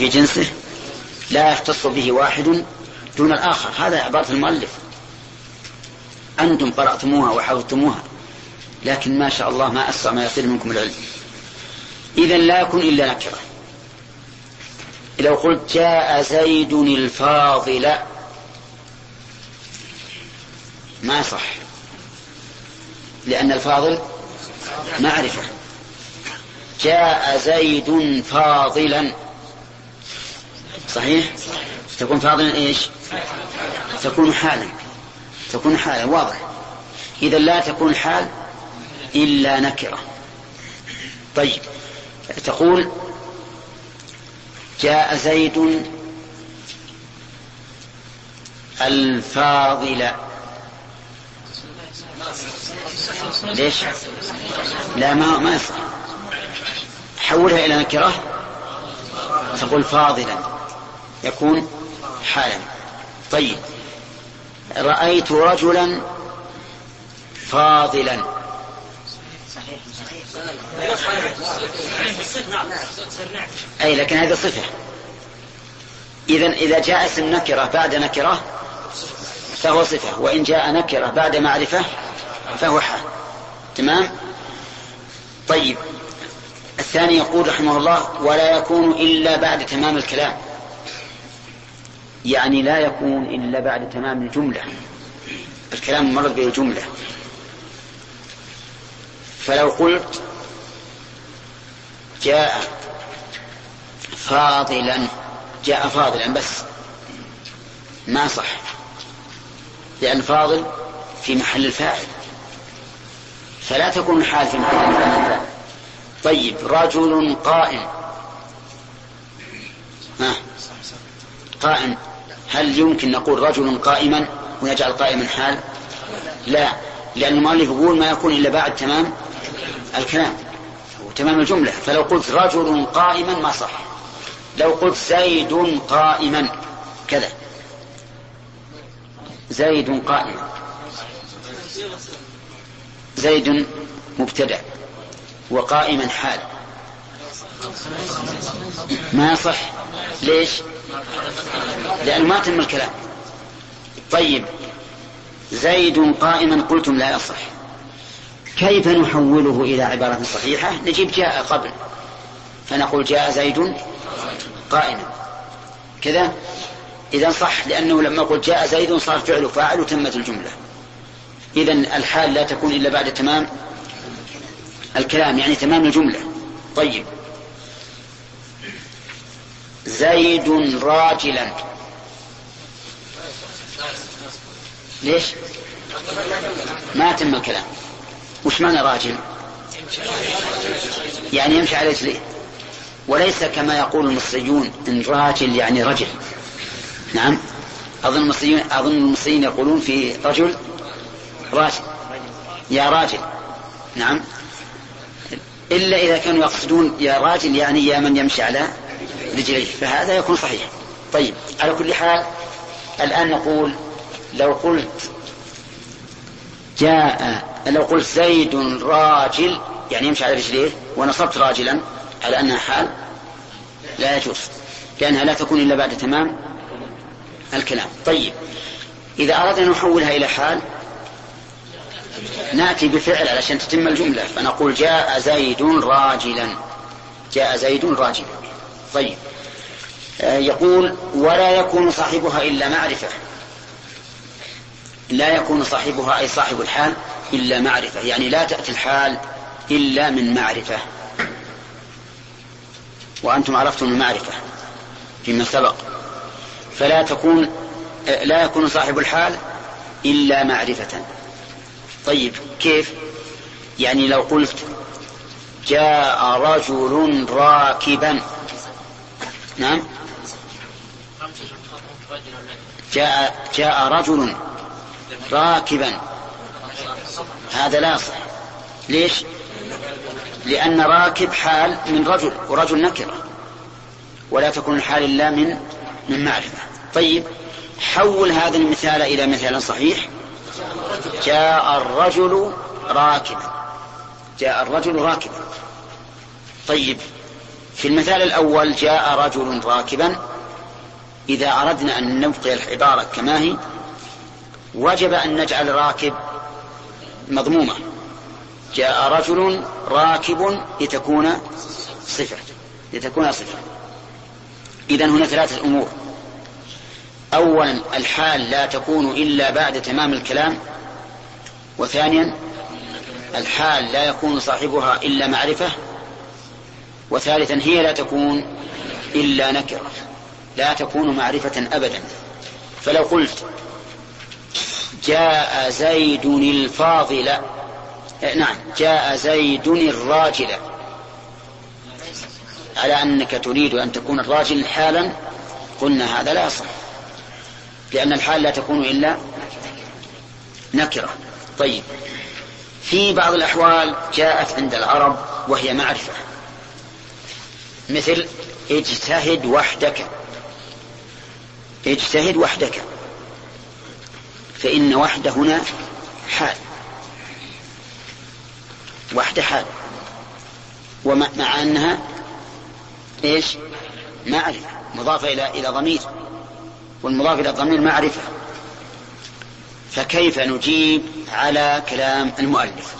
في جنسه لا يختص به واحد دون الآخر. هذا عبارة المؤلف، أنتم قرأتموها وحفظتموها، لكن ما شاء الله ما أسرع ما يصل منكم العلم. إذن لا يكون إلا نكرة. لو قلت جاء زيد الفاضل ما صح، لأن الفاضل معرفة. جاء زيد فاضلا صحيح، تكون فاضلا إيش؟ تكون حالا، تكون حالا واضح. إذا لا تكون حال إلا نكرة. طيب تقول جاء زيد الفاضل، ليش؟ لا ما يصح، حولها إلى نكرة تقول فاضلا يكون حالا. طيب رأيت رجلا فاضلا، أي لكن هذه صفة. إذا جاء اسم نكرة بعد نكرة فهو صفة، وإن جاء نكرة بعد معرفة فهو حال. تمام. طيب الثاني يقول رحمه الله ولا يكون إلا بعد تمام الكلام، يعني لا يكون إلا بعد تمام الجملة، الكلام مرد به جملة. فلو قلت جاء فاضلا، جاء فاضلا بس ما صح، لأن فاضل في محل الفاعل، فلا تكون الحال في محل الفاعل. طيب رجل قائم، قائم، هل يمكن نقول رجل قائما ونجعل قائما حال؟ لا، لأن المؤلف يقول ما يكون إلا بعد تمام الكلام وتمام الجملة. فلو قلت رجل قائما ما صح. لو قلت زيد قائما كذا، زيد قائما، زيد مبتدأ وقائما حال، ما صح. ليش؟ لأنه ما تم الكلام. طيب زيد قائما قلتم لا يصح، كيف نحوله إلى عبارة صحيحة؟ نجيب جاء قبل فنقول جاء زيد قائما كذا، إذا صح، لأنه لما قلت جاء زيد صار فعل فاعل وتمت الجملة. إذن الحال لا تكون إلا بعد تمام الكلام، يعني تمام الجملة. طيب زيد راجلا، ليش؟ ما تم الكلام. وش معنى راجل؟ يعني يمشي على رجليه، وليس كما يقول المصريون إن راجل يعني رجل. نعم، أظن المصريين يقولون في رجل راجل، يا راجل. نعم، إلا إذا كانوا يقصدون يا راجل يعني يا من يمشي على رجليه، فهذا يكون صحيح. طيب على كل حال الآن نقول لو قلت زيد راجل يعني يمشي على رجليه ونصبت راجلا على أنها حال لا يجوز، لأنها لا تكون إلا بعد تمام الكلام. طيب إذا أردنا أن نحولها إلى حال نأتي بفعل علشان تتم الجملة، فنقول جاء زيد راجلا، جاء زيد راجلا. طيب يقول ولا يكون صاحبها إلا معرفة، لا يكون صاحبها أي صاحب الحال إلا معرفة، يعني لا تأتي الحال إلا من معرفة، وأنتم عرفتم المعرفة فيما سبق. لا يكون صاحب الحال إلا معرفة. طيب كيف؟ يعني لو قلت جاء رجل راكبا، نعم، جاء رجل راكبا، هذا لا صح. ليش؟ لأن راكب حال من رجل، ورجل نكرة، ولا تكون الحال إلا من معرفة. طيب حول هذا المثال إلى مثال صحيح، جاء الرجل راكبا، جاء الرجل راكبا. طيب في المثال الأول جاء رجل راكبا، إذا أردنا أن نبقي العبارة كما هي وجب أن نجعل راكب مضمومة، جاء رجل راكب لتكون صفة. إذن هنا ثلاثة أمور: أولا الحال لا تكون إلا بعد تمام الكلام، وثانيا الحال لا يكون صاحبها إلا معرفة، وثالثا هي لا تكون إلا نكرة، لا تكون معرفة أبدا. فلو قلت جاء زيد الفاضل، نعم جاء زيد الراجل، على أنك تريد أن تكون الراجل حالا، قلنا هذا لا يصح، لأن الحال لا تكون إلا نكرة. طيب، في بعض الأحوال جاءت عند العرب وهي معرفة، مثل اجتهد وحدك، اجتهد وحدك، فإن وحده هنا حال، وحده حال، ومع أنها إيش؟ معرفة مضافة إلى ضمير، والمضاف إلى الضمير معرفة. فكيف نجيب على كلام المؤلف؟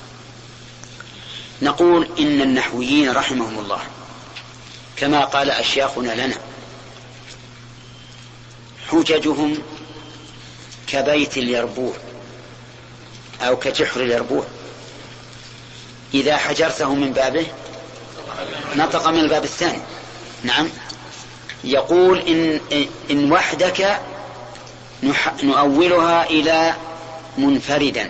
نقول إن النحويين رحمهم الله كما قال أشياخنا لنا حججهم كبيت اليربوع أو كجحر اليربوع، إذا حجرته من بابه نطق من الباب الثاني. نعم، يقول إن وحدك نؤولها إلى منفردا،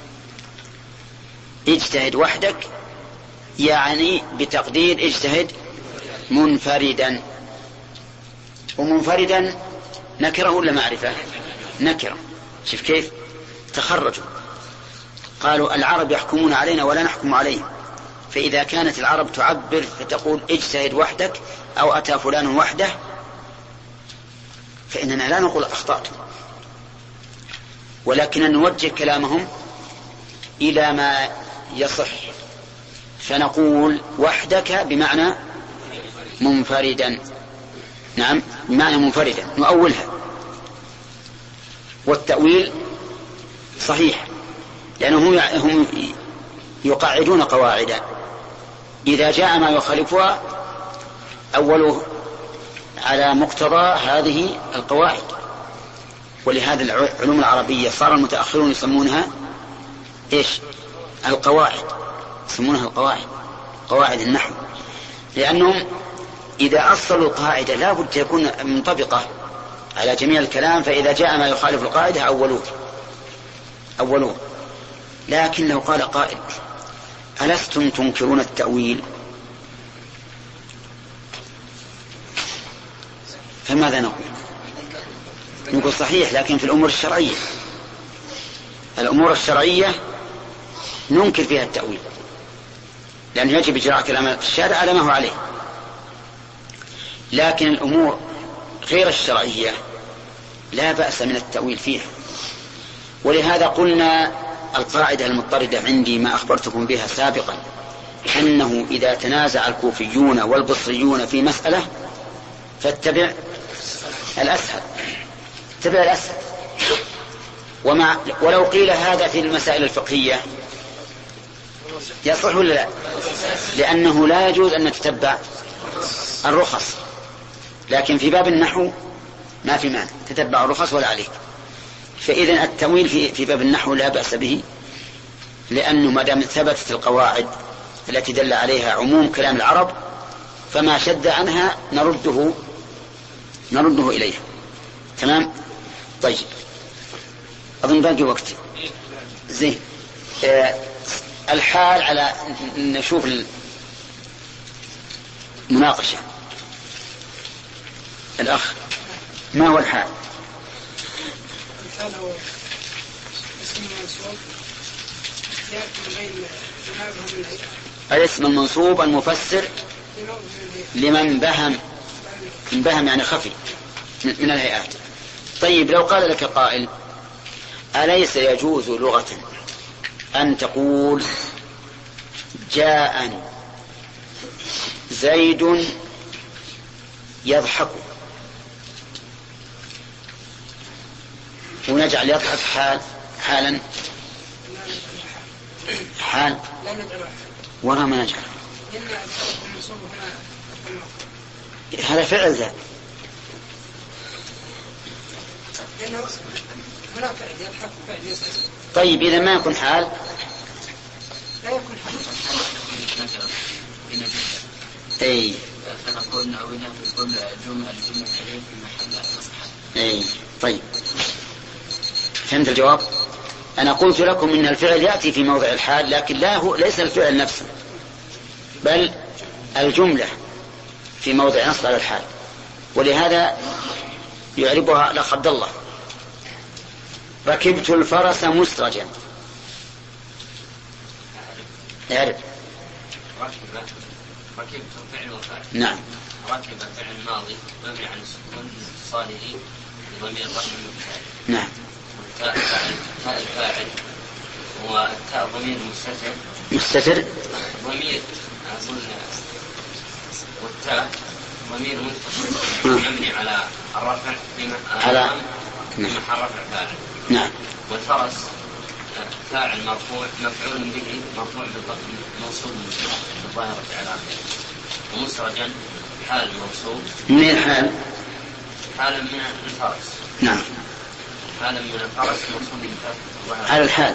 اجتهد وحدك يعني بتقدير اجتهد منفردا، ومنفردا نكره ولا معرفة؟ نكره. شوف كيف تخرجوا، قالوا العرب يحكمون علينا ولا نحكم عليهم، فإذا كانت العرب تعبر فتقول اجتهد وحدك أو أتى فلان وحده، فإننا لا نقول أخطأت، ولكن نوجه كلامهم إلى ما يصح، فنقول وحدك بمعنى منفردا. نعم، بمعنى منفردا نؤولها، والتأويل صحيح، لأنهم هم يقاعدون قواعدا، إذا جاء ما يخالفها أوله على مقتضى هذه القواعد. ولهذا العلوم العربية صار المتأخرون يسمونها إيش؟ القواعد، يسمونها القواعد، قواعد النحو، لأنهم إذا أصلوا القاعدة لا بد تكون منطبقة على جميع الكلام، فإذا جاء ما يخالف القاعدة أولوه. لكن لو قال قائل ألستم تنكرون التأويل؟ فماذا نقول؟ نقول صحيح، لكن في الأمور الشرعية، الأمور الشرعية ننكر فيها التأويل، لأن يجب إجراء كلام الشارع على ما هو عليه. لكن الأمور غير الشرعية لا بأس من التأويل فيها. ولهذا قلنا القاعدة المضطردة عندي ما أخبرتكم بها سابقا، أنه إذا تنازع الكوفيون والبصريون في مسألة فاتبع الأسهل، اتبع الأسهل. ولو قيل هذا في المسائل الفقهية يصح ولا لا؟ لأنه لا يجوز أن نتتبع الرخص، لكن في باب النحو ما في مانع تتبع الرخص ولا عليك. فإذا التأويل في باب النحو لا بأس به، لأنه ما دام ثبتت القواعد التي دل عليها عموم كلام العرب فما شد عنها نرده إليها. تمام؟ طيب، أظن باقي وقت. زين، الحال على نشوف المناقشة. الأخ، ما هو الحال؟ الحال هو اسم منصوب يأتي بين جنابه من الهيئة. الاسم المنصوب المفسر لمن بهم، من بهم يعني خفي من الهيئات. طيب، لو قال لك قائل أليس يجوز لغة أن تقول جاءني زيد يضحك، ونجعل يضحك حالا حال وراء ما نجعل هذا فعل ذا. طيب إذا ما يكون حال لا يكون حال. أي فنقول نعوينا في كل جملة في محل مصحف. أي طيب فهمت الجواب. أنا قلت لكم إن الفعل يأتي في موضع الحال، لكن ليس الفعل نفسه، بل الجملة في موضع نصب على الحال، ولهذا يعربها الأخ عبد الله. ركبت الفرس مسرجا. يعرف ركبت فعل وفاعل. نعم. ركب فعل ماضي مبني على السكون اتصاله بضمير الرفع المفعول. نعم. والتاء الفاعل والتاء ضمير مستتر ضمير أقول والتاء ضمير متصل مبني على الرفع على محل رفع فاعل. نعم. والفرس فاعل مرفوع مفعول به مرفوع بالضم موصول بالظاهرة على آخره. ومسرجا حال موصول. من الحال؟ حالا من الفرس. نعم. حالا من الفرس موصول بالظاهرة على الحال،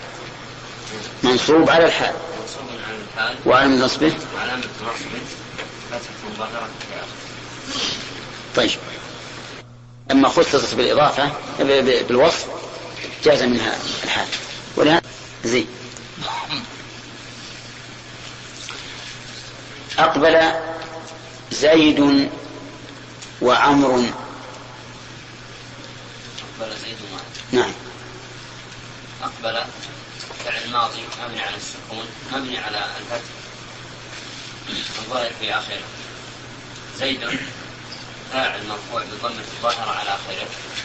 منصوب على الحال. منصوب على الحال. وعلامة نصبه وعلامة نصبه فتحة ظاهرة في آخره. طيب أما خصصت بالإضافة بالوصف جاز منها الحال. ولهذا زي أقبل زيد وعمر. أقبل زيد وعمر. نعم. أقبل فعل ماضي مبني على السكون مبني على الفتح الظاهر في آخره. زيد فاعل مرفوع بضمة الظاهرة على آخره،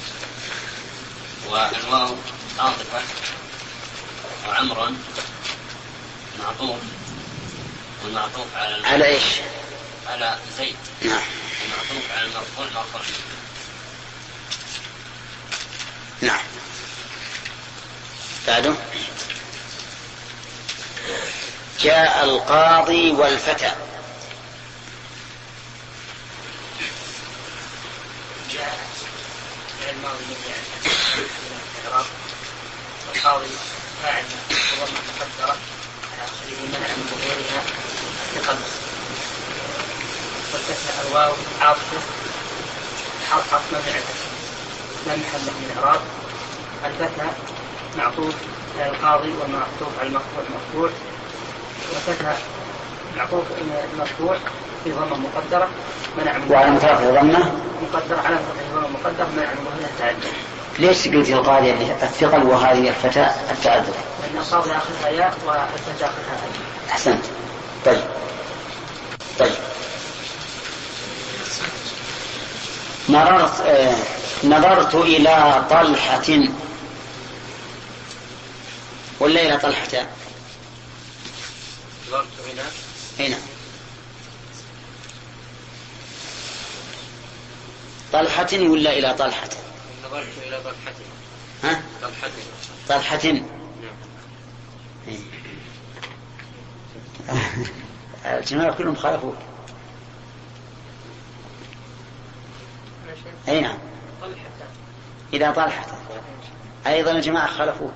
والواو عاطفة، وعمرا معطوف، والمعطوف على إيش؟ على زيد. نعم. المعطوف على المرفوع مرفوع. نعم. بعده جاء القاضي والفتى. جاء فعل ماضي مبني على الإعراب، والقاضي فاعل بضمة مقدرة على آخره منع من ظهورها الثقل، والفتى الواو عاطفة حرف مبني على الفتح لا محل له من الإعراب. الفتى معطوف على القاضي والمعطوف على المرفوع مرفوع، والفتى معطوف المرفوع في ضمة مقدرة منع من وعلى مترفع ضمة مقدر على ضمة مقدر منع من ظهورها التعدد. ليش قلت القاضي الثقل وهذه الفتاة التعدد؟ لأن القاضي آخرها ياء والفتاة آخرها ألف. أحسنت. طيب نظرت إلى طلحة ولا إلى طلحة؟ نظرت إلى هنا طلحة ولا إلى طلحة؟ نظرت إلى طلحة. ها؟ طلحة. الجماعة كلهم خالفوك. أي نعم. إلى طلحة أيضا الجماعة خالفوك.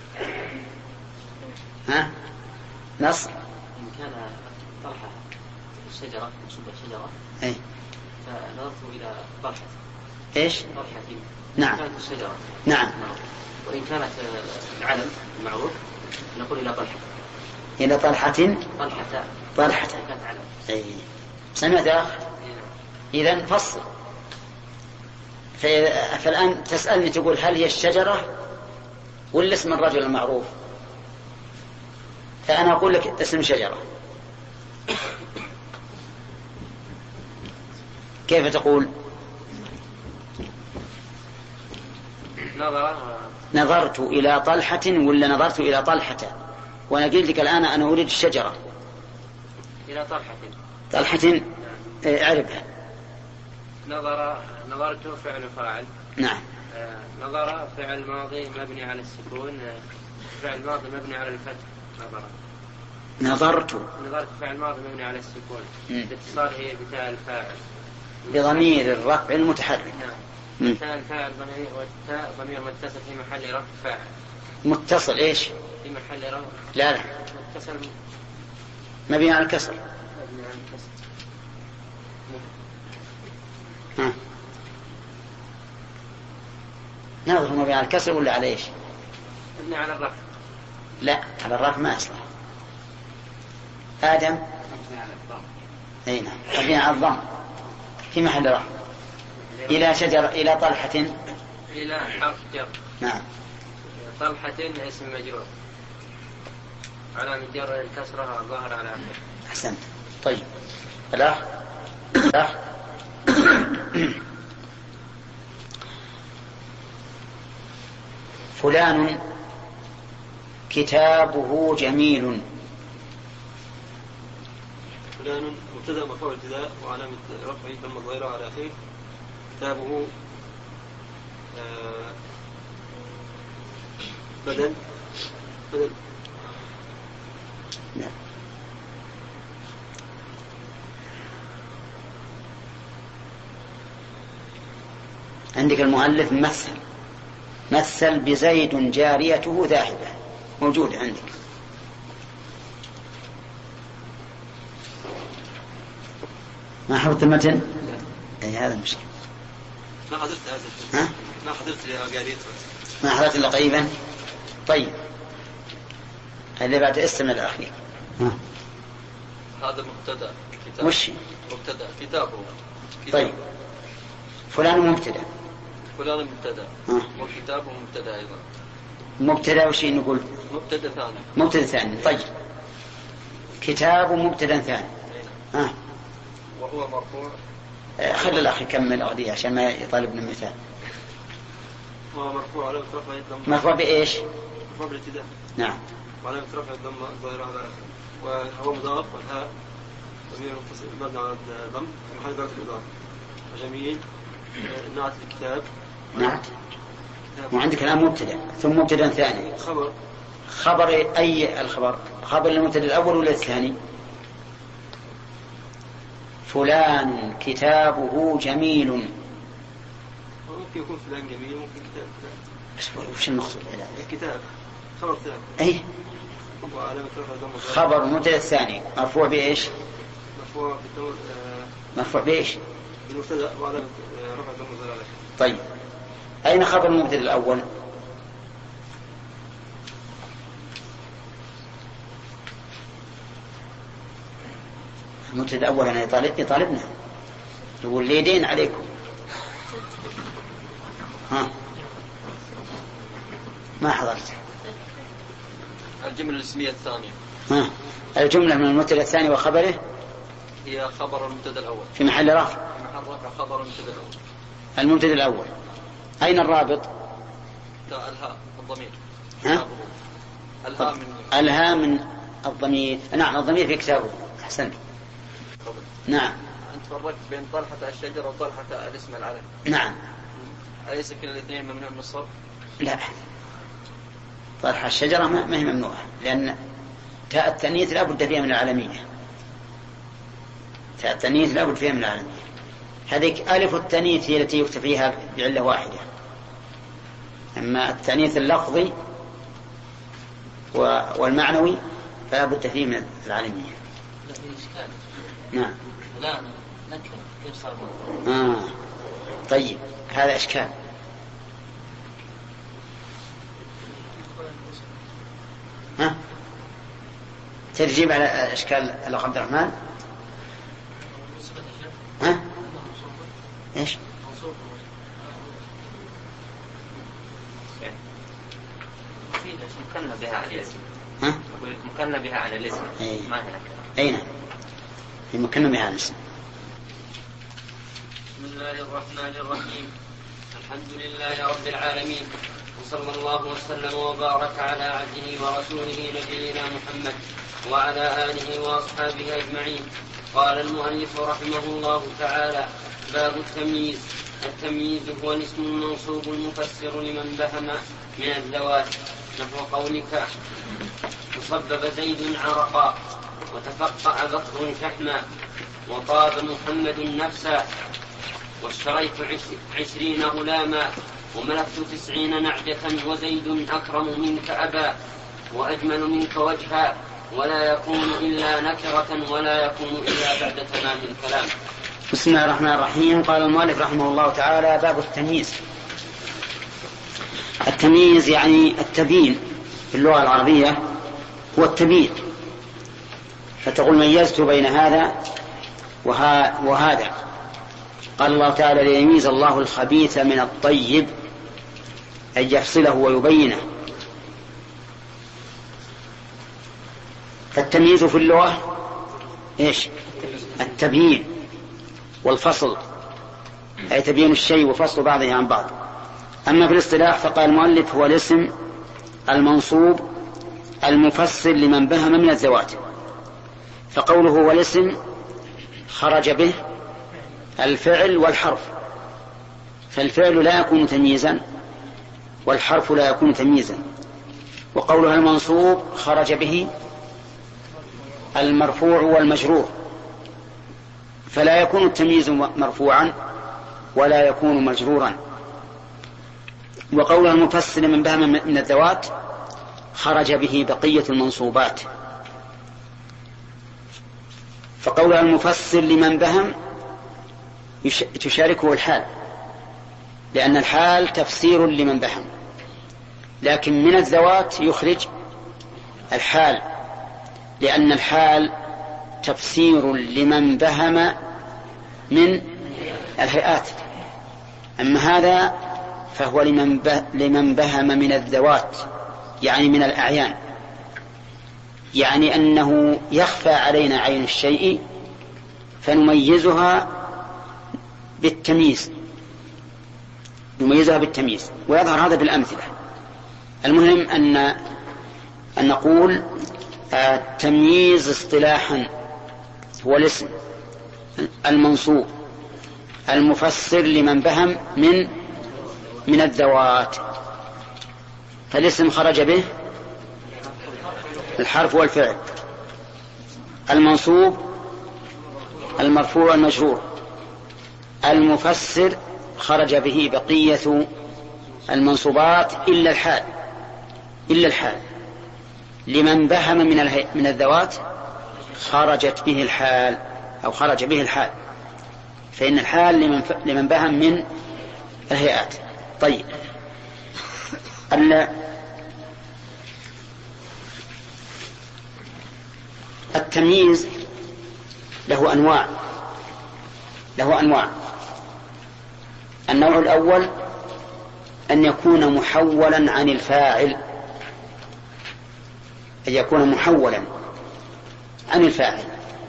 ها؟ نص. إن كان طلحة الشجرة شبه شجرة. أي. فنظرت إلى طلحة. إيش؟ طلحة. نعم. كانت الشجرة. نعم. وإن كانت العلم المعروف نقول إلى طلحة. إلى طلحة. طلحة. كانت علم. أي. سمعت يا أخ؟ إذن فصل. فالآن تسألني تقول هل هي الشجرة ولا اسم الرجل المعروف؟ فأنا أقول لك اسم شجرة. كيف تقول؟ نظرت إلى طلحة ولا نظرت إلى طلحة؟ وأنا قلت لك الآن أنا أريد الشجرة. إلى طلحة. طلحة اعرفها. نظرت فعل فاعل. نعم. نظر فعل ماضي مبني على السكون، فعل ماضي مبني على الفتح. نظرت فعل ماضي مبني على السكون باتصاله بتاء الفاعل بضمير الرفع المتحرك. نعم. تاء الفاعل والتاء ضمير متصل في محل رفع فاعل. متصل ايش؟ في محل رفع. لا متصل مبني على الكسر. مبني على الكسر. نظر مبني على الكسر ولا على ايش؟ مبني على الرفع. لا على الرفع ما أصلح. آدم أي نعم مبني على الضم في محل رفع. إلى شجر إلى طلحة إلى حرف جر. نعم. طلحة اسم مجرور علامة جر الكسرة ظاهر على آخره. أحسنت. طيب لا فلان كتابه جميل. فلان مبتدأ مرفوع ابتداء وعلامة رفعه ضم الظاهرة على آخره. كتابه بدل نعم. عندك المؤلف مثل بزيد جاريته ذاهبة موجود عندك. ما حضرت المتن؟ اي هذا المشكلة. ما حضرت هذا. ما حضرت جاريته. ما حضرت إلا قريبا. طيب اللي بعد استمع الأخير. هذا مبتدأ كتاب. وش مبتدأ كتابه. طيب فلان مبتدأ. فلان مبتدأ وكتابه مبتدأ أيضا. مبتدأ وش نقول؟ مبتدأ ثاني. طيب كتاب مبتدأ ثاني. وهو مرفوع. خلي الأخ يكمل أغنية عشان ما يطالبنا مثال. هو مرفوع على رفع الضم. مرفوع بإيش؟ مرفوع بالابتداء. نعم. وعلامة رفع الضم الظاهرة على آخره. وهو مضاف والهاء ضمير مبني على الضم في محل رفع الإضافة. وجميل نعت الكتاب. نعت. وعندك الآن مبتدأ ثم مبتدأ ثاني. خبر أي الخبر؟ خبر المبتدأ الأول ولا الثاني؟ فلان كتابه جميل. ممكن يكون فلان جميل ممكن كتاب فلان. وش المقصود؟ الكتاب خبر ثاني. أي خبر مبتدأ الثاني مرفوع بإيش؟ مرفوع بإيش؟ بالمبتدأ وعلامة رفع الضم الظاهرة على آخره. طيب أين خبر المبتدأ الأول؟ المبتدأ الأول أنا يطالبنا يقول لي دين عليكم. ما حضرت الجملة الاسمية الثانية. الجملة من المبتدأ الثاني وخبره هي خبر المبتدأ الأول في محل رفع. في محل رفع خبر المبتدأ الأول. المبتدأ الأول أين الرابط؟ الهاء الضمير. الهاء من الضمير. نعم الضمير في كتابه. أحسنت. نعم. أنت فرقت بين طلحة الشجرة وطلحة الاسم العلم. نعم. أليس كلا الاثنين ممنوع من الصرف؟ لا طلحة الشجرة ما هي ممنوعة لأن تاء التأنيث لا بد فيها من العالمية. تاء التأنيث لا بد فيها من العالمية. هذيك ألف التأنيث هي التي يكتب فيها بعلة واحدة. أما التأنيث اللفظي والمعنوي فلا بد فيه من العالمية. نعم. لا نكر كيف صار طيب هذا إشكال. ترجيب على إشكال الأخ عبد الرحمن. إيش؟ مكنا بها على الاسم. مكنا بها على الاسم. ما هناك. أين؟ مكنا بها على الاسم. بسم الله الرحمن الرحيم. الحمد لله رب العالمين وصلى الله وسلم وبارك على عبده ورسوله نبينا محمد وعلى آله وأصحابه أجمعين. قال المؤلف رحمه الله تعالى: باب التمييز. التمييز هو الاسم المنصوب المفسر لمن بهم من الذوات، نحو قولك: تصبب زيد عرقا، وتفقع بكر شحما، وطاب محمد نفسا، واشتريت 20 غلاما، وملكت 90 نعجة، وزيد أكرم منك أبا، وأجمل منك وجها، ولا يكون إلا نكرة، ولا يكون إلا بعد تمام الكلام. بسم الله الرحمن الرحيم. قال المؤلف رحمه الله تعالى: باب التمييز. التمييز يعني التبيين في اللغة العربية هو التبيين، فتقول ميزت بين هذا وهذا. قال الله تعالى: ليميز الله الخبيث من الطيب، أن يفصله ويبينه. فالتمييز في اللغة إيش؟ التبيين والفصل، أي تبيين الشيء وفصل بعضه عن بعض. أما في الاصطلاح فقال المؤلف: هو الاسم المنصوب المفسر لمن بهم من الذوات. فقوله هو الاسم خرج به الفعل والحرف، فالفعل لا يكون تمييزا والحرف لا يكون تمييزا. وقولها المنصوب خرج به المرفوع والمجرور، فلا يكون التمييز مرفوعا ولا يكون مجرورا. وقولها المفسر من بهم من الذوات خرج به بقية المنصوبات. فقولها المفسر لمن بهم تشاركه الحال، لأن الحال تفسير لمن بهم، لكن من الذوات يخرج الحال، لأن الحال تفسير لمن بهم من الهيئات. أما هذا فهو لمن بهم من الذوات، يعني من الأعيان، يعني أنه يخفى علينا عين الشيء فنميزها بالتمييز، نميزها بالتمييز، ويظهر هذا بالأمثلة. المهم أن نقول التمييز اصطلاحا هو الاسم المنصوب المفسر لمن بهم من الذوات. فالاسم خرج به الحرف والفعل، المنصوب المرفوع والمجرور، المفسر خرج به بقية المنصوبات إلا الحال. لمن بهم من الذوات خرجت به الحال أو خرج به الحال، فإن الحال لمن بهم من الهيئات. طيب، التمييز له أنواع. النوع الأول أن يكون محولا عن الفاعل، أن يكون محولا عن الفاعل،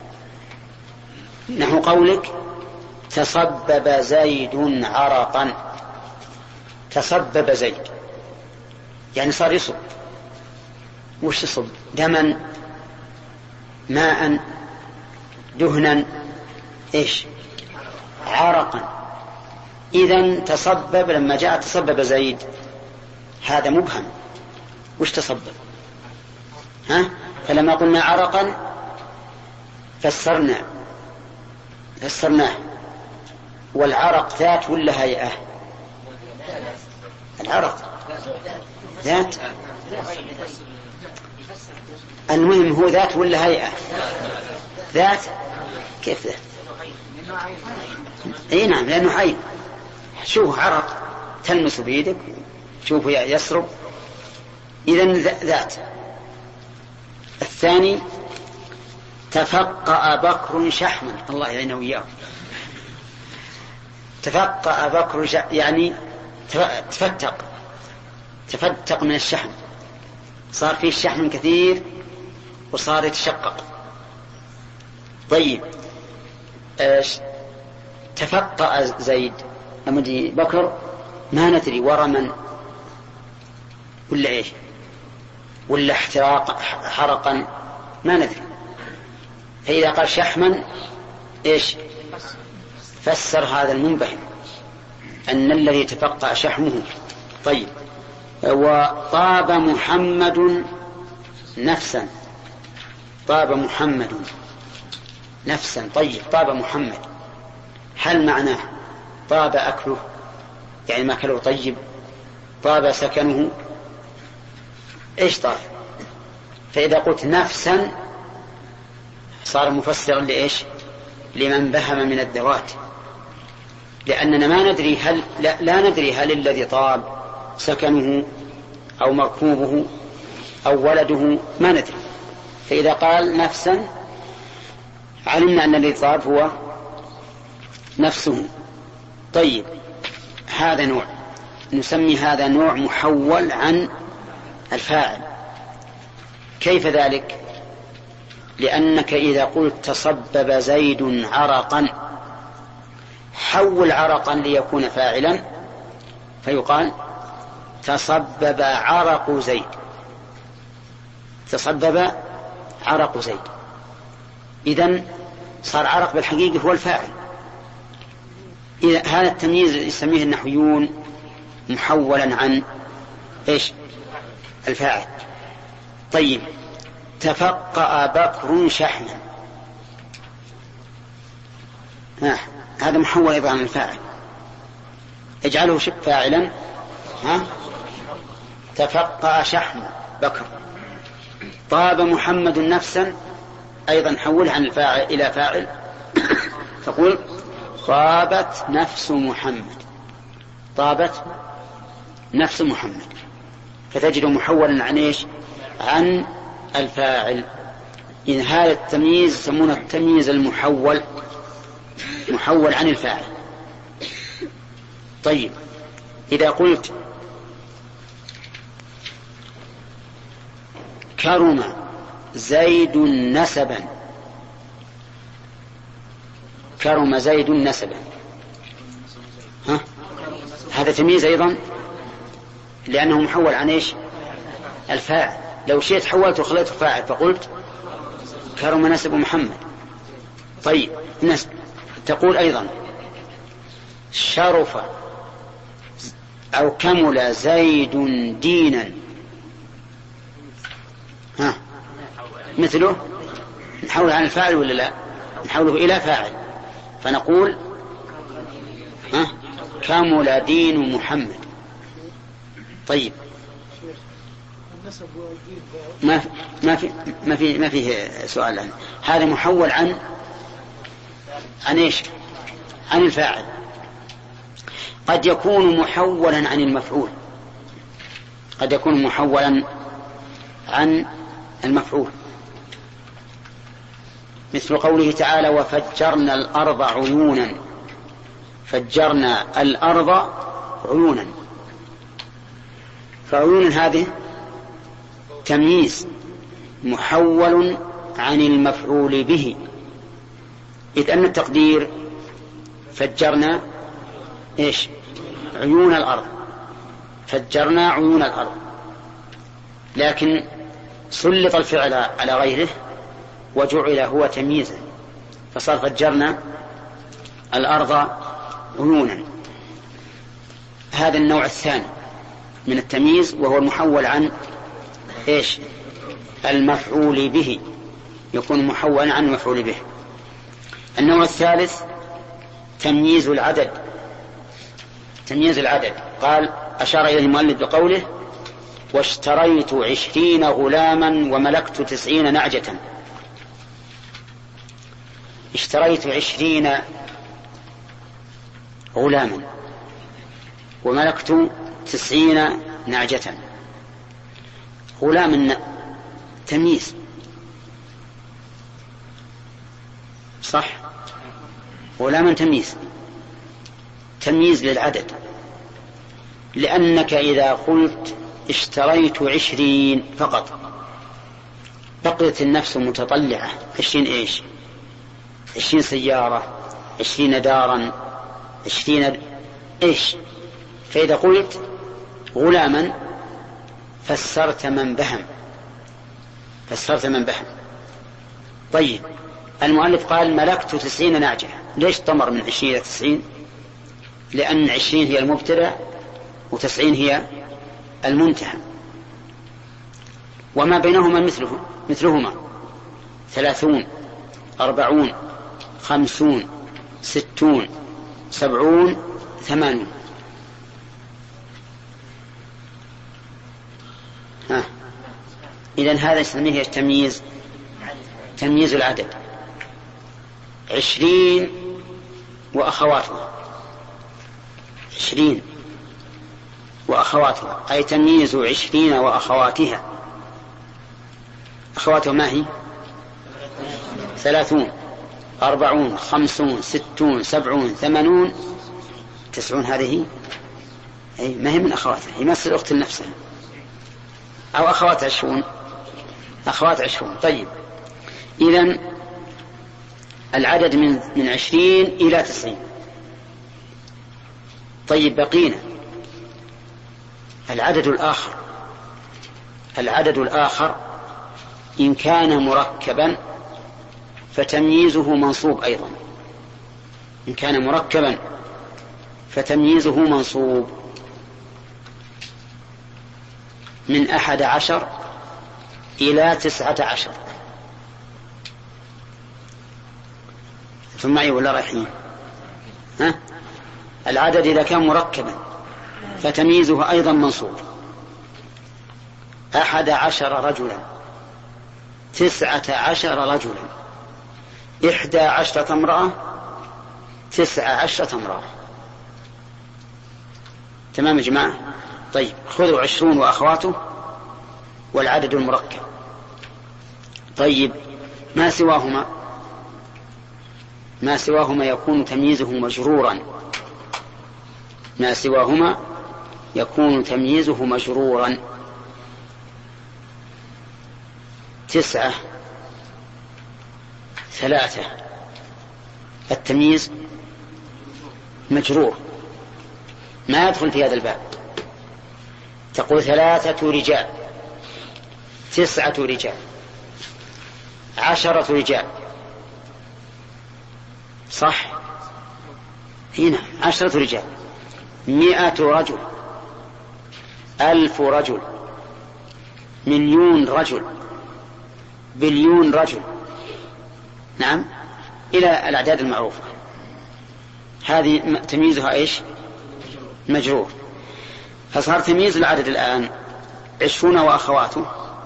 نحو قولك: تصبب زيد عرقا. تصبب زيد يعني صار يصب. وش يصب؟ دما، ماء، دهنا، إيش؟ عرقا. إذن تصبب لما جاء تصبب زيد هذا مبهم. وش تصبب؟ فلما قلنا عرقا فسرناه. والعرق ذات ولا هيئة؟ العرق ذات. المهم هو ذات ولا هيئة؟ ذات. كيف ذات؟ اي نعم، لأنه عين. شوف عرق تلمس بيدك، شوف يسرب، إذن ذات. الثاني: تفقأ بكر شحما. الله يعينه وياه. تفقأ بكر يعني تفتق من الشحم، صار فيه الشحم كثير وصار يتشقق. طيب، تفقأ زيد لما جي بكر ما ندري ورما ولا ايش ولا احتراق حرقا ما ندري. فإذا قال شحما إيش فسر هذا المنبهم أن الذي تفقأ شحمه. طيب وطاب محمد نفسا. طاب محمد نفسا. طيب طاب محمد هل معناه طاب أكله يعني ما أكله طيب؟ طاب سكنه؟ إيش طاب؟ فإذا قلت نفسا صار مفسرا لإيش؟ لمن بهم من الذوات، لأننا ما ندري هل لا ندري هل الذي طاب سكنه أو مركوبه أو ولده، ما ندري. فإذا قال نفسا علمنا أن الذي طاب هو نفسه. طيب هذا نوع نسمي هذا نوع محول عن الفاعل. كيف ذلك؟ لأنك إذا قلت تصبب زيد عرقا حول عرقا ليكون فاعلا فيقال تصبب عرق زيد. تصبب عرق زيد، إذن صار عرق بالحقيقة هو الفاعل. إذا هذا التمييز يسميه النحويون محولا عن إيش؟ الفاعل. طيب تفقأ بكر شحما هذا محول أيضا عن الفاعل، اجعله فاعلا. تفقأ شحم بكر. طاب محمد نفسا أيضا حول عن الفاعل إلى فاعل تقول طابت نفس محمد. طابت نفس محمد، فتجد محولا عن إيش؟ عن الفاعل. إن هذا التمييز يسمونه التمييز المحول، محول عن الفاعل. طيب إذا قلت كرم زيد نسبا، كرم زيد نسبا، هذا تمييز أيضا لأنه محول عن إيش؟ الفاعل. لو شئت حولت وخليته فاعل فقلت كرم نسب محمد. طيب نسب. تقول أيضا شرف أو كمل زيد دينا، مثله نحول عن الفاعل ولا لا؟ نحوله إلى فاعل فنقول كمل دين محمد. طيب ما فيه سؤال عنه. هذا محول عن إيش؟ عن الفاعل. قد يكون محولا عن المفعول، قد يكون محولا عن المفعول، مثل قوله تعالى وفجرنا الأرض عيونا. فجرنا الأرض عيونا، فعيونا هذه تمييز محول عن المفعول به، إذ أن التقدير فجرنا إيش؟ عيون الأرض. فجرنا عيون الأرض، لكن سلط الفعل على غيره وجعل هو تمييزا فصار فجرنا الأرض عيونا. هذا النوع الثاني من التمييز وهو المحول عن إيش؟ المفعول به، يكون محولا عن المفعول به. النوع الثالث تمييز العدد. تمييز العدد قال أشار إليه المؤلف بقوله واشتريت 20 غلاما وملكت 90 نعجة. اشتريت 20 غلاما وملكت 90 نعجة. غلام تمييز صح؟ غلاما تمييز، تمييز للعدد، لأنك إذا قلت اشتريت 20 فقط بقيت النفس متطلعة. 20 إيش؟ 20 سيارة، 20 دارا، 20 إيش؟ فإذا قلت غلاما فسرت من بهم، فسرت من بهم. طيب المؤلف قال ملكت 90 ناجة. ليش طمر من 20 إلى 90؟ لأن 20 هي المبتدأ و90 هي المنتهى، وما بينهما مثلهما 30 40 50 60 70 80. إذن هذا يسميه تمييز العدد. 20 وأخواتها، 20 وأخواتها أي تمييز 20 وأخواتها. أخواتها ما هي؟ 30 40 50 60 70 80 90. هذه أي ما هي من أخواتها، هي مثل أخت نفسها، أو أخوات 20. أخوات 20. طيب إذن العدد من 20 إلى 90. طيب بقينا العدد الآخر إن كان مركبا فتمييزه منصوب أيضا. إن كان مركبا فتمييزه منصوب من 11 إلى 19. ثم معي ولا رايحين؟ العدد إذا كان مركبا فتمييزه أيضا منصوب. 11 رجلا 19 رجلا 11 امرأة 19 امرأة. تمام يا جماعة؟ طيب خذوا 20 وأخواته والعدد المركب. طيب ما سواهما يكون تمييزه مجرورا. ما سواهما يكون تمييزه مجرورا. 9 3 التمييز مجرور ما يدخل في هذا الباب. تقول 3 رجال 9 رجال 10 رجال، صح؟ هنا 10 رجال 100 رجل 1000 رجل 1,000,000 رجل 1,000,000,000 رجل. نعم إلى الأعداد المعروفة. هذه تمييزها إيش؟ مجرور. فصار تمييز العدد الآن 20 وأخواته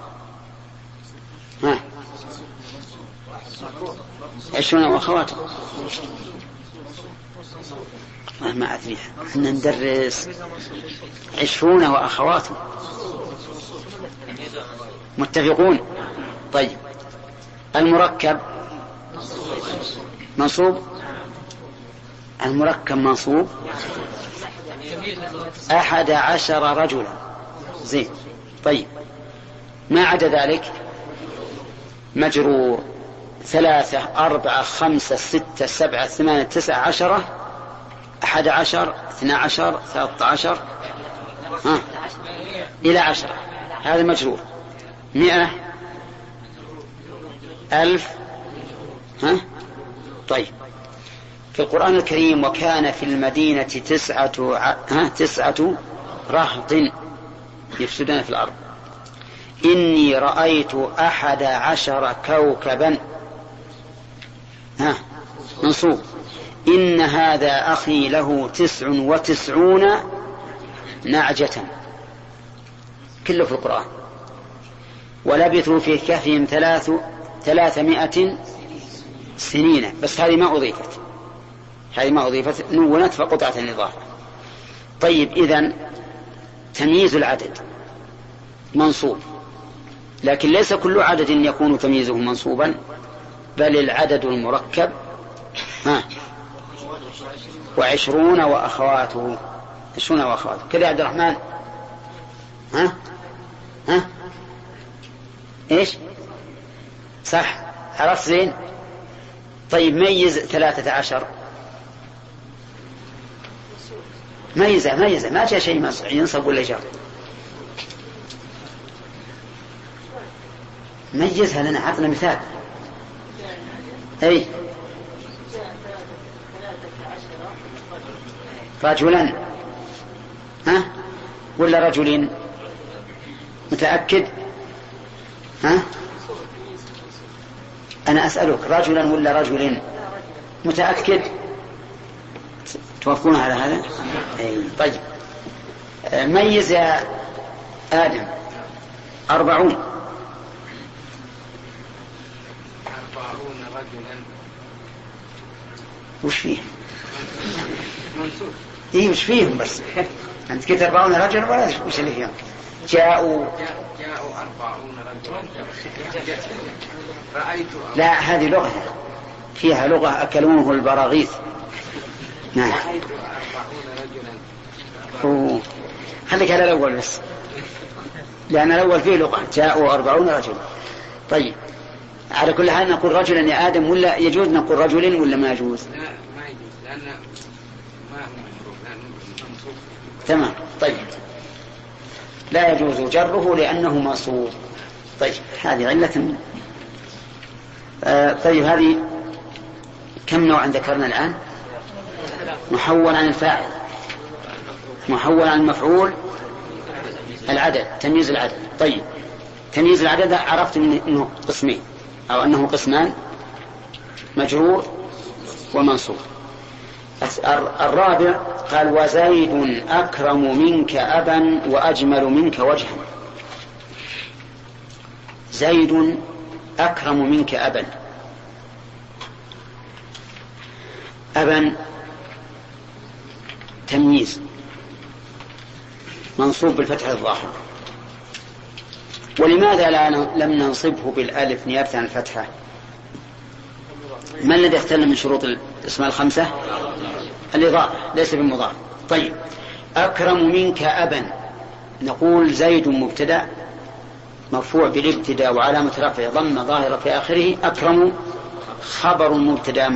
20 وأخواته. ما أدري احنا ندرس 20 وأخواته. متفقون؟ طيب المركب منصوب. المركب منصوب 11 رجلا. زين. طيب ما عدا ذلك مجرور 3 4 5 6 7 8 9 10 11 12 13 إلى 10. هذا مجرور. 100 1000. طيب في القرآن الكريم وكان في المدينة 9 رهط يفسدون في الأرض إني رأيت 11 كوكبا. منصوب. إن هذا أخي له 99 نعجة. كله في القرآن. ولبثوا في كهفهم 300 سنين. بس هذه ما أضيفت نونت فقطعت الإضافة. طيب إذن تمييز العدد منصوب، لكن ليس كل عدد يكون تمييزه منصوبا، بل العدد المركب 20 وأخواته. 20 وأخواته كذا يا عبد الرحمن. إيش صح؟ عرفت زين؟ طيب ميز 13. ميزة ما جاء شيء ينصب ولا جر. ميزها لنا، عطنا مثال. أي رجلا، ها ولا رجلين؟ متأكد؟ ها أنا أسألك رجلا ولا رجلين؟ متأكد؟ توافقون على هذا؟ أي طيب. ميز يا آدم 40 رجلا. وش فيهم؟ إيه وش فيهم بس؟ أنت قلت 40 رجلا ولا وش اللي فيهم؟ جاءوا 40 رجلا. رأيت. لا هذه لغة فيها لغة أكلوه البراغيث. نعم. رأيت 40 رجلا. خليك على الأول بس، لأن الأول فيه لغة جاءوا 40 رجلا. طيب على كل حال نقول رجلا يا آدم، ولا يجوز نقول رجل ولا ما يجوز؟ لا ما يجوز لأن ما هو مشروع لأنه منصوب. تمام. طيب لا يجوز جره لأنه منصوب. طيب هذه علة. طيب هذه كم نوعا ذكرنا الآن؟ محول عن الفاعل، محول عن المفعول، العدد، تمييز العدد. طيب تمييز العدد عرفت أنه قسمين أو أنه قسمان، مجرور ومنصوب. الرابع قال وزيد أكرم منك أبا وأجمل منك وجها. زيد أكرم منك أبا. أبا تمييز منصوب بالفتح الظاهر. ولماذا لم ننصبه بالألف نيابة عن الفتحة؟ ما الذي اختل من شروط الاسماء الخمسة؟ الإضافة ليس بالمضاف. طيب أكرم منك أبا، نقول زيد مبتدأ مرفوع بالابتداء وعلامة رفعه ضمة ظاهرة في آخره. أكرم خبر مبتدأ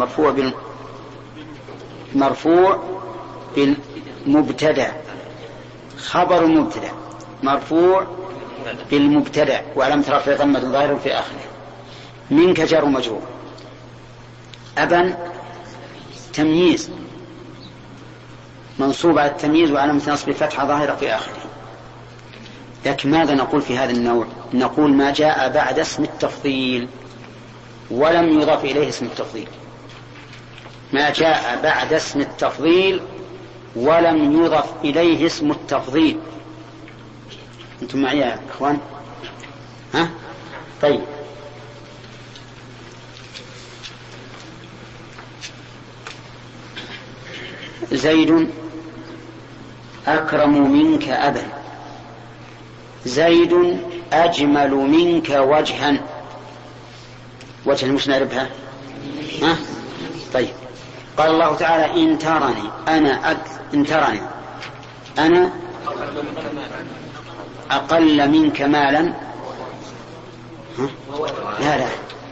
مرفوع بالمبتدأ، خبر مبتدأ مرفوع بالمبتدأ وعلامة رفعه ضمة ظاهرة في آخره. منك جار مجرور. أبا تمييز منصوب على التمييز وعلامة نصب فتحة ظاهرة في آخره. لكن ماذا نقول في هذا النوع؟ نقول ما جاء بعد اسم التفضيل ولم يضاف إليه اسم التفضيل. ما جاء بعد اسم التفضيل ولم يضاف إليه اسم التفضيل. أنتم معي يا أخوان؟ ها؟ طيب زيد أكرم منك أبا. زيد أجمل منك وجها. وجها مش نعرفها؟ ها؟ طيب قال الله تعالى إن ترني أنا أقل منك مالا. لا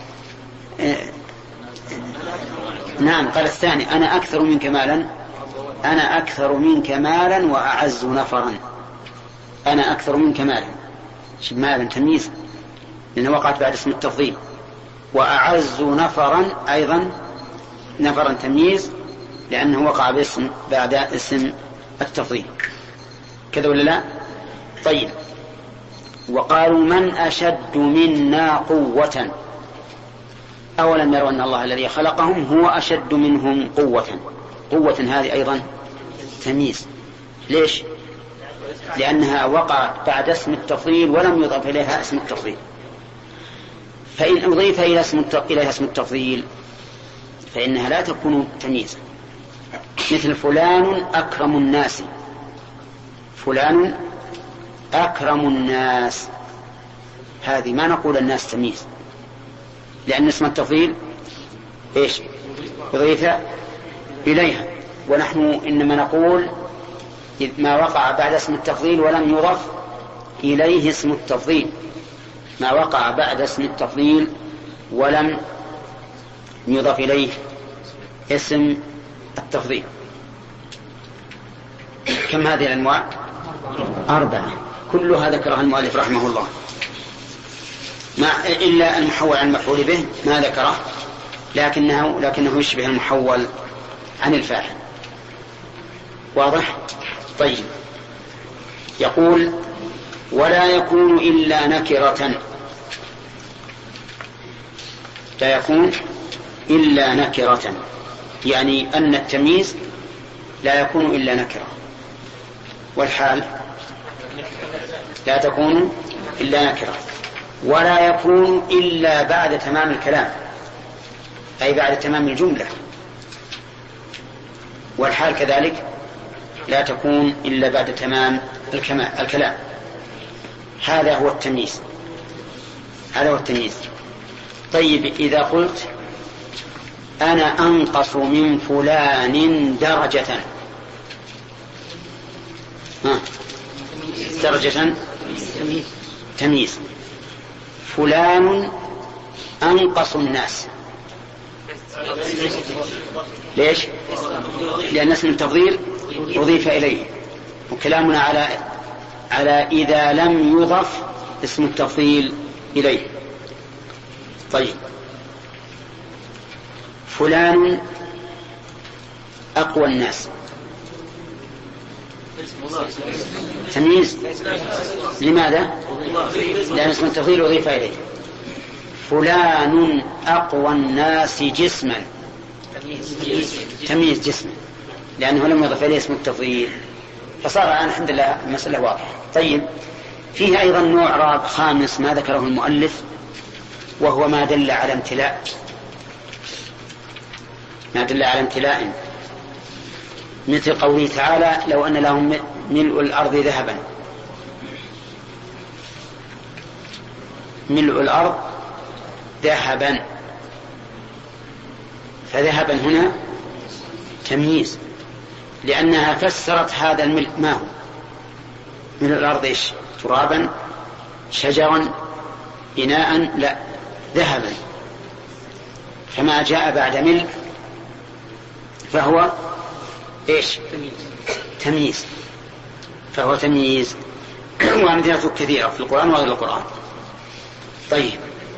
نعم قال الثاني أنا أكثر منك مالا. أنا أكثر منك مالا وأعز نفرا. أنا أكثر منك مالا، مالا تمييز لأنه وقعت بعد اسم التفضيل. وأعز نفرا أيضا نفرا تمييز لأنه وقع باسم بعد اسم التفضيل. كذا ولا لا؟ طيب وقالوا من أشد منا قوة. أولم يروا أن الله الذي خلقهم هو أشد منهم قوة. قوة هذه أيضا تمييز. ليش؟ لأنها وقعت بعد اسم التفضيل ولم يضاف إليها اسم التفضيل. فإن أضيف إليها اسم التفضيل فإنها لا تكون تمييزا. مثل فلان أكرم الناس. فلان أكرم الناس، هذه ما نقول الناس تمييز لأن اسم التفضيل إيش؟ أضيف إليها. ونحن إنما نقول ما وقع بعد اسم التفضيل ولم يضف إليه اسم التفضيل. ما وقع بعد اسم التفضيل ولم يضف إليه اسم التفضيل. كم هذه الأنواع؟ 4 كلها ذكرها المؤلف رحمه الله إلا المحول عن المفعول به ما ذكره لكنه يشبه المحول عن الفاعل. واضح؟ طيب. يقول ولا يكون إلا نكرة. لا يكون إلا نكرة، يعني أن التمييز لا يكون إلا نكرة، والحال لا تكون إلا نكرة، ولا يكون إلا بعد تمام الكلام، أي بعد تمام الجملة، والحال كذلك لا تكون إلا بعد تمام الكلام. هذا هو التمييز. طيب إذا قلت أنا أنقص من فلان درجة، درجة تمييز. فلان أنقص الناس. ليش؟ لأن اسم التفضيل أضيف إليه، وكلامنا على إذا لم يضف اسم التفضيل إليه. طيب فلان أقوى الناس، تمييز. لماذا؟ لأن اسم التفضيل أضيف إليه. فلان أقوى الناس جسما، تمييز جسما، لأنه لم يضف إليه اسم التفضيل، فصار الآن الحمد لله المسألة واضحة. طيب فيه أيضا نوع رابع خامس ما ذكره المؤلف، وهو ما دل على امتلاء، مثل قوله تعالى لو أن لهم ملء الأرض ذهبا. ملء الأرض ذهبا، فذهبا هنا تمييز، لأنها فسرت هذا الملء ما هو. ملء الأرض إيش؟ ترابا، شجرا، إناء؟ لا، ذهبا. فما جاء بعد ملء فهو إيش؟ تمييز. فهو تمييز. وأمثلته كثيرة في القرآن وغير القرآن. طيب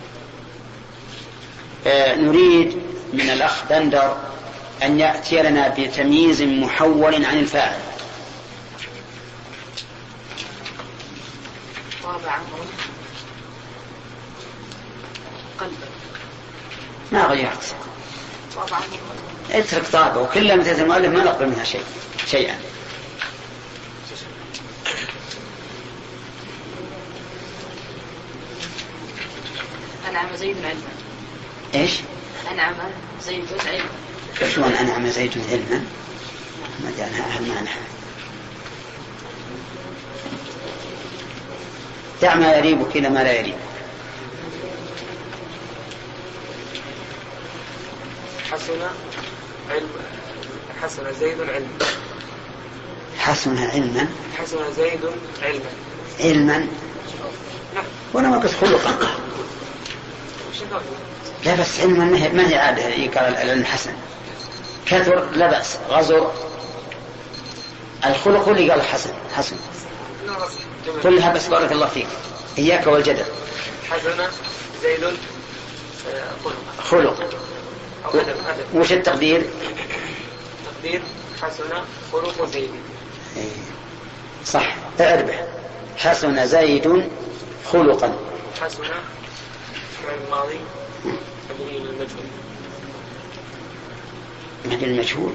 نريد من الأخ بندر أن يأتي لنا بتمييز محول عن الفاعل. ما غيرت، اترك طابة، وكل مثل المؤلف ما نقبل منها شيئا. أنعم زيد علما. إيش؟ أنعم زيد علما. شلون أنعم زيد علما؟ ما جاءنا أهل معنى. دع ما يريبك إلى ما لا يريب. حسن زيد علما. حسن علما. حسن زيد علما. علما. وانا ما قلت خلقا. لا بس علما ما هي عاده يقال العلم حسن. كثر لا بأس، غزر. الخلق اللي قال حسن كلها بس. بارك الله فيك، إياك والجدل. حسن زيد خلق. وش التقدير؟ تقدير حسن خلق زيد. صح، أربح. حسن زيد خلقا. حسن فعل الماضي مبني للمجهول. مبني للمجهول.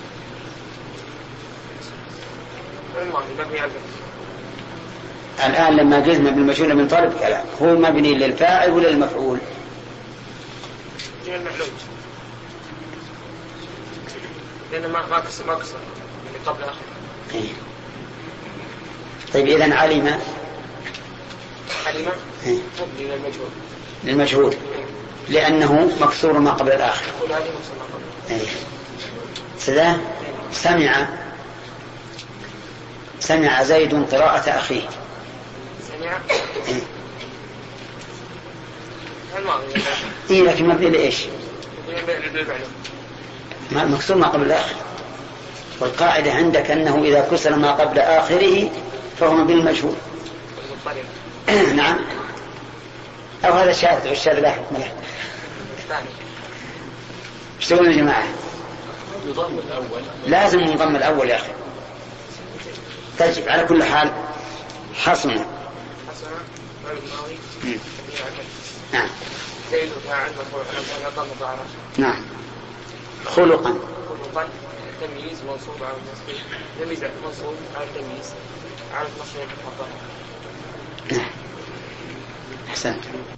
فعل الماضي مبني على الآن لما قلت مبني للمجهول من طالب كلام، هو مبني للفاعل ولا للمفعول؟ المعلوم، لأن ما قصر اللي قبل آخر. طيب إذن علم مبني للمجهول لأنه مكسور ما قبل الآخر. سذا سمع زيد قراءة أخيه. سمع لكن مبني لإيش؟ مكسور ما قبل الآخر. والقاعدة عندك أنه إذا كسر ما قبل آخره فهو مبني للمجهول. نعم. أو هذا الشاذ والشاذ لا حكم له. ايش تقولون يا جماعة؟ يضم الأول. لازم نضم الأول يا أخي. تجب على كل حال. حصنا. نعم. نعم. خلقا. تمييز منصوب على المصدر. تمييز منصوب على التمييز على المصدر المفضل. نعم. أحسنت.